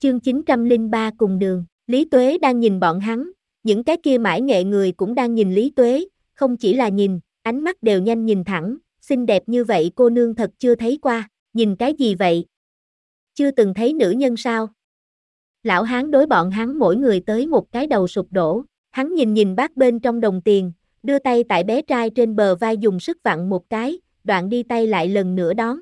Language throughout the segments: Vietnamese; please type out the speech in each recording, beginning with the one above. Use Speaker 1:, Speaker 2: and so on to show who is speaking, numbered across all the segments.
Speaker 1: Chương 903 cùng đường, Lý Tuế đang nhìn bọn hắn, những cái kia mãi nghệ người cũng đang nhìn Lý Tuế, không chỉ là nhìn, ánh mắt đều nhanh nhìn thẳng, xinh đẹp như vậy cô nương thật chưa thấy qua, nhìn cái gì vậy? Chưa từng thấy nữ nhân sao? Lão hán đối bọn hắn mỗi người tới một cái đầu sụp đổ, hắn nhìn bát bên trong đồng tiền, đưa tay tại bé trai trên bờ vai dùng sức vặn một cái, đoạn đi tay lại lần nữa đón.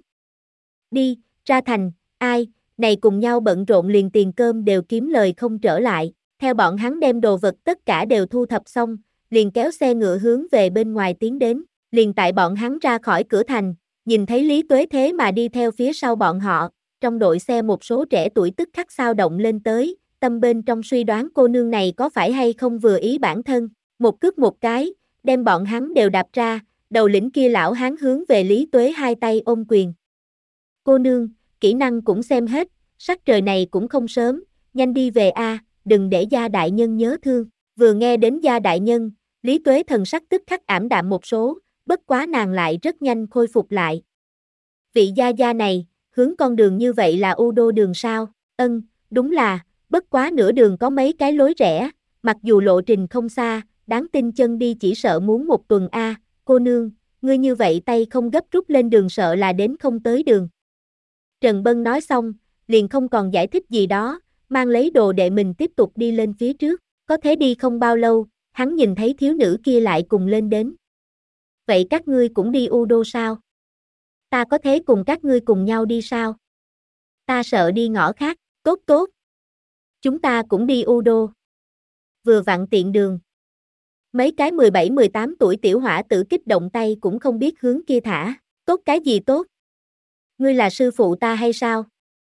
Speaker 1: Đi, ra thành, ai, này cùng nhau bận rộn liền tiền cơm đều kiếm lời không trở lại, theo bọn hắn đem đồ vật tất cả đều thu thập xong, liền kéo xe ngựa hướng về bên ngoài tiến đến, liền tại bọn hắn ra khỏi cửa thành, nhìn thấy Lý Tuế thế mà đi theo phía sau bọn họ, trong đội xe một số trẻ tuổi tức khắc xao động lên tới, tâm bên trong suy đoán cô nương này có phải hay không vừa ý bản thân, một cước một cái, đem bọn hắn đều đạp ra, đầu lĩnh kia lão hán hướng về Lý Tuế hai tay ôm quyền. Cô nương, kỹ năng cũng xem hết, sắc trời này cũng không sớm, nhanh đi về a, đừng để gia đại nhân nhớ thương. Vừa nghe đến gia đại nhân, Lý Tuế thần sắc tức khắc ảm đạm một số, bất quá nàng lại rất nhanh khôi phục lại. Vị gia gia này, hướng con đường như vậy là U Đô đường sao? Ân, đúng là, bất quá nửa đường có mấy cái lối rẽ, mặc dù lộ trình không xa, đáng tin chân đi chỉ sợ muốn một tuần a. Cô nương, ngươi như vậy tay không gấp rút lên đường sợ là đến không tới đường. Trần Bân nói xong, liền không còn giải thích gì đó, mang lấy đồ đệ mình tiếp tục đi lên phía trước, có thế đi không bao lâu, hắn nhìn thấy thiếu nữ kia lại cùng lên đến. Vậy các ngươi cũng đi U Đô sao? Ta có thế cùng các ngươi cùng nhau đi sao? Ta sợ đi ngõ khác, tốt. Chúng ta cũng đi U Đô. Vừa vặn tiện đường. Mấy cái 17-18 tuổi tiểu hỏa tử kích động tay cũng không biết hướng kia thả, tốt cái gì tốt? Ngươi là sư phụ ta hay sao?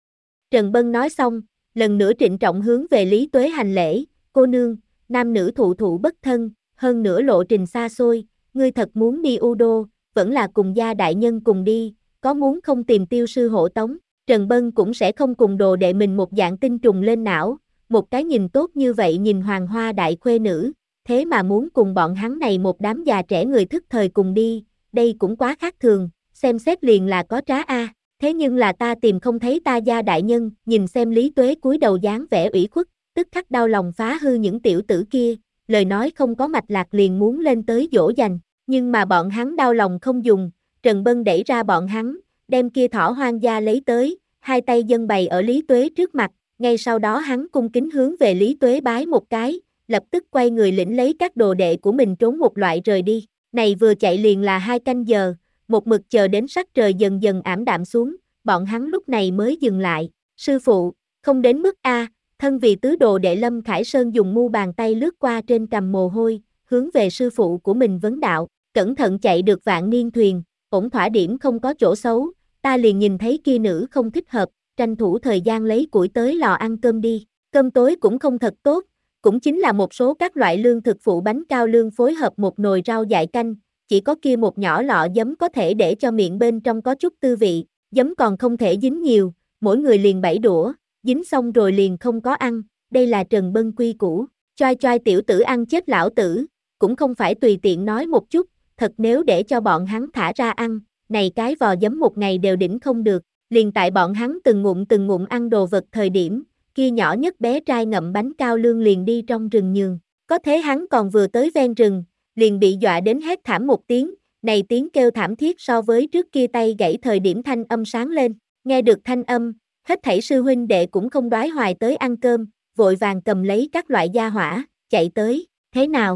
Speaker 1: Trần Bân nói xong, lần nữa trịnh trọng hướng về Lý Tuế hành lễ, cô nương, nam nữ thụ thụ bất thân, hơn nữa lộ trình xa xôi, ngươi thật muốn đi U Đô, vẫn là cùng gia đại nhân cùng đi, có muốn không tìm tiêu sư hộ tống, Trần Bân cũng sẽ không cùng đồ đệ mình một dạng tinh trùng lên não, một cái nhìn tốt như vậy nhìn hoàng hoa đại khuê nữ, thế mà muốn cùng bọn hắn này một đám già trẻ người thức thời cùng đi, đây cũng quá khác thường, xem xét liền là có trá a. Thế nhưng là ta tìm không thấy ta gia đại nhân, nhìn xem Lý Tuế cúi đầu dáng vẻ ủy khuất, tức khắc đau lòng phá hư những tiểu tử kia, lời nói không có mạch lạc liền muốn lên tới dỗ dành, nhưng mà bọn hắn đau lòng không dùng, Trần Bân đẩy ra bọn hắn, đem kia thỏ hoang gia lấy tới, hai tay dâng bày ở Lý Tuế trước mặt, ngay sau đó hắn cung kính hướng về Lý Tuế bái một cái, lập tức quay người lĩnh lấy các đồ đệ của mình trốn một loại rời đi, này vừa chạy liền là 2 canh giờ. Một mực chờ đến sắc trời dần dần ảm đạm xuống, bọn hắn lúc này mới dừng lại, sư phụ, không đến mức a. Thân vì tứ đồ đệ Lâm Khải Sơn dùng mu bàn tay lướt qua trên cằm mồ hôi, hướng về sư phụ của mình vấn đạo, cẩn thận chạy được vạn niên thuyền, ổn thỏa điểm không có chỗ xấu, ta liền nhìn thấy kia nữ không thích hợp, tranh thủ thời gian lấy củi tới lò ăn cơm đi, cơm tối cũng không thật tốt, cũng chính là một số các loại lương thực phụ bánh cao lương phối hợp một nồi rau dại canh, chỉ có kia một nhỏ lọ giấm có thể để cho miệng bên trong có chút tư vị, giấm còn không thể dính nhiều, mỗi người liền 7 đũa, dính xong rồi liền không có ăn, đây là Trần Bân quy củ, choai tiểu tử ăn chết lão tử, cũng không phải tùy tiện nói một chút, thật nếu để cho bọn hắn thả ra ăn, này cái vò giấm một ngày đều đỉnh không được, liền tại bọn hắn từng ngụm ăn đồ vật thời điểm, kia nhỏ nhất bé trai ngậm bánh cao lương liền đi trong rừng nhường, có thế hắn còn vừa tới ven rừng, liền bị dọa đến hét thảm một tiếng, này tiếng kêu thảm thiết so với trước kia tay gãy thời điểm thanh âm sáng lên, nghe được thanh âm, hết thảy sư huynh đệ cũng không đoái hoài tới ăn cơm, vội vàng cầm lấy các loại gia hỏa, chạy tới, thế nào?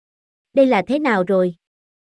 Speaker 1: Đây là thế nào rồi?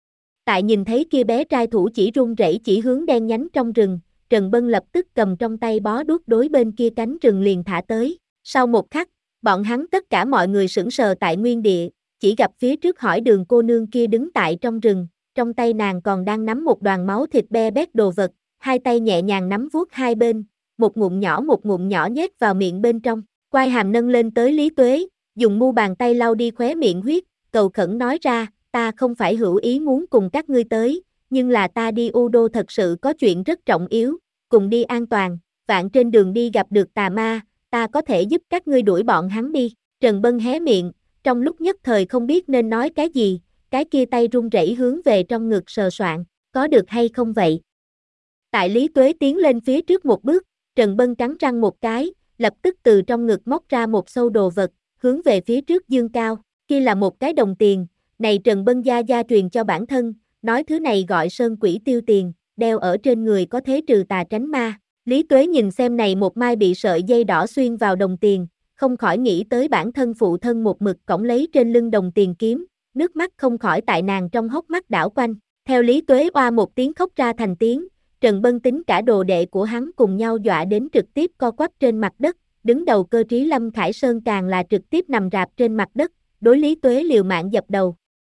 Speaker 1: Tại nhìn thấy kia bé trai thủ chỉ run rẩy chỉ hướng đen nhánh trong rừng, Trần Bân lập tức cầm trong tay bó đuốc đối bên kia cánh rừng liền thả tới, sau một khắc, bọn hắn tất cả mọi người sững sờ tại nguyên địa, chỉ gặp phía trước hỏi đường cô nương kia đứng tại trong rừng, trong tay nàng còn đang nắm một đoàn máu thịt be bét đồ vật, hai tay nhẹ nhàng nắm vuốt hai bên, một ngụm nhỏ nhét vào miệng bên trong, quai hàm nâng lên tới Lý Tuế, dùng mu bàn tay lau đi khóe miệng huyết, cầu khẩn nói ra, ta không phải hữu ý muốn cùng các ngươi tới, nhưng là ta đi U Đô thật sự có chuyện rất trọng yếu, cùng đi an toàn, vạn trên đường đi gặp được tà ma, ta có thể giúp các ngươi đuổi bọn hắn đi, Trần Bân hé miệng, trong lúc nhất thời không biết nên nói cái gì, cái kia tay run rẩy hướng về trong ngực sờ soạn, có được hay không vậy? Tại Lý Tuế tiến lên phía trước một bước, Trần Bân cắn răng một cái, lập tức từ trong ngực móc ra một xâu đồ vật, hướng về phía trước dương cao, kia là một cái đồng tiền, này Trần Bân gia gia truyền cho bản thân, nói thứ này gọi sơn quỷ tiêu tiền, đeo ở trên người có thế trừ tà tránh ma. Lý Tuế nhìn xem này một mai bị sợi dây đỏ xuyên vào đồng tiền, không khỏi nghĩ tới bản thân phụ thân một mực cõng lấy trên lưng đồng tiền kiếm, nước mắt không khỏi tại nàng trong hốc mắt đảo quanh. Theo Lý Tuế oa một tiếng khóc ra thành tiếng, Trần Bân tính cả đồ đệ của hắn cùng nhau dọa đến trực tiếp co quắp trên mặt đất, đứng đầu cơ trí Lâm Khải Sơn càng là trực tiếp nằm rạp trên mặt đất, đối Lý Tuế liều mạng dập đầu.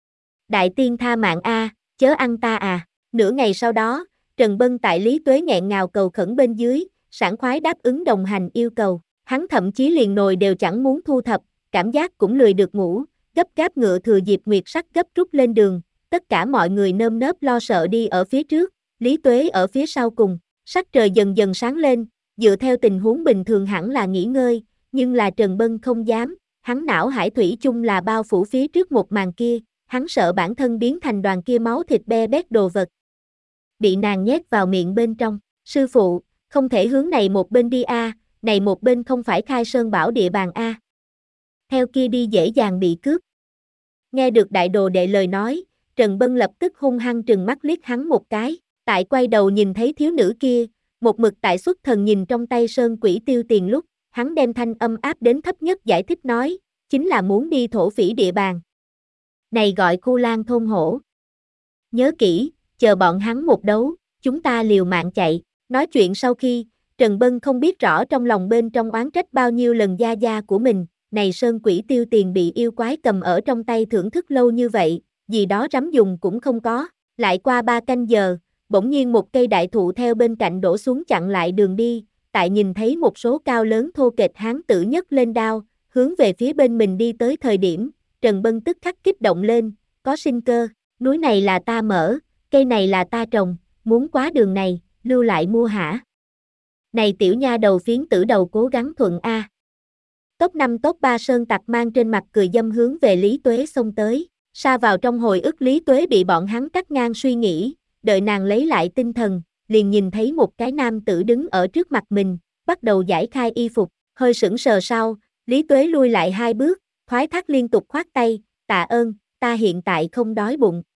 Speaker 1: Đại tiên tha mạng a, chớ ăn ta à. Nửa ngày sau đó, Trần Bân tại Lý Tuế nghẹn ngào cầu khẩn bên dưới, sảng khoái đáp ứng đồng hành yêu cầu, hắn thậm chí liền nồi đều chẳng muốn thu thập, cảm giác cũng lười được ngủ, gấp gáp ngựa thừa dịp nguyệt sắc gấp rút lên đường, tất cả mọi người nơm nớp lo sợ đi ở phía trước, Lý Tuế ở phía sau cùng, sắc trời dần dần sáng lên, dựa theo tình huống bình thường hẳn là nghỉ ngơi, nhưng là Trần Bân không dám, hắn não hải thủy chung là bao phủ phía trước một màn kia, hắn sợ bản thân biến thành đoàn kia máu thịt be bét đồ vật. Bị nàng nhét vào miệng bên trong, sư phụ, không thể hướng này một bên đi a, này một bên không phải Khai Sơn Bảo địa bàn a. Theo kia đi dễ dàng bị cướp. Nghe được đại đồ đệ lời nói, Trần Bân lập tức hung hăng trừng mắt liếc hắn một cái, tại quay đầu nhìn thấy thiếu nữ kia, một mực tại xuất thần nhìn trong tay sơn quỷ tiêu tiền lúc, hắn đem thanh âm áp đến thấp nhất giải thích nói, chính là muốn đi thổ phỉ địa bàn. Này gọi Khu Lan thôn hổ. Nhớ kỹ, chờ bọn hắn một đấu, chúng ta liều mạng chạy. Nói chuyện sau khi, Trần Bân không biết rõ trong lòng bên trong oán trách bao nhiêu lần gia gia của mình, này sơn quỷ tiêu tiền bị yêu quái cầm ở trong tay thưởng thức lâu như vậy, gì đó rắm dùng cũng không có. Lại qua 3 canh giờ, bỗng nhiên một cây đại thụ theo bên cạnh đổ xuống chặn lại đường đi, tại nhìn thấy một số cao lớn thô kệch hán tử nhấc lên đao, hướng về phía bên mình đi tới thời điểm, Trần Bân tức khắc kích động lên, có sinh cơ, núi này là ta mở, cây này là ta trồng, muốn quá đường này, lưu lại mua hả? Này tiểu nha đầu phiến tử đầu cố gắng thuận a. Top 5 top 3 sơn tặc mang trên mặt cười dâm hướng về Lý Tuế xông tới, sa vào trong hồi ức Lý Tuế bị bọn hắn cắt ngang suy nghĩ, đợi nàng lấy lại tinh thần, liền nhìn thấy một cái nam tử đứng ở trước mặt mình, bắt đầu giải khai y phục, hơi sững sờ sau, Lý Tuế lui lại 2 bước, thoái thác liên tục khoát tay, tạ ơn, ta hiện tại không đói bụng.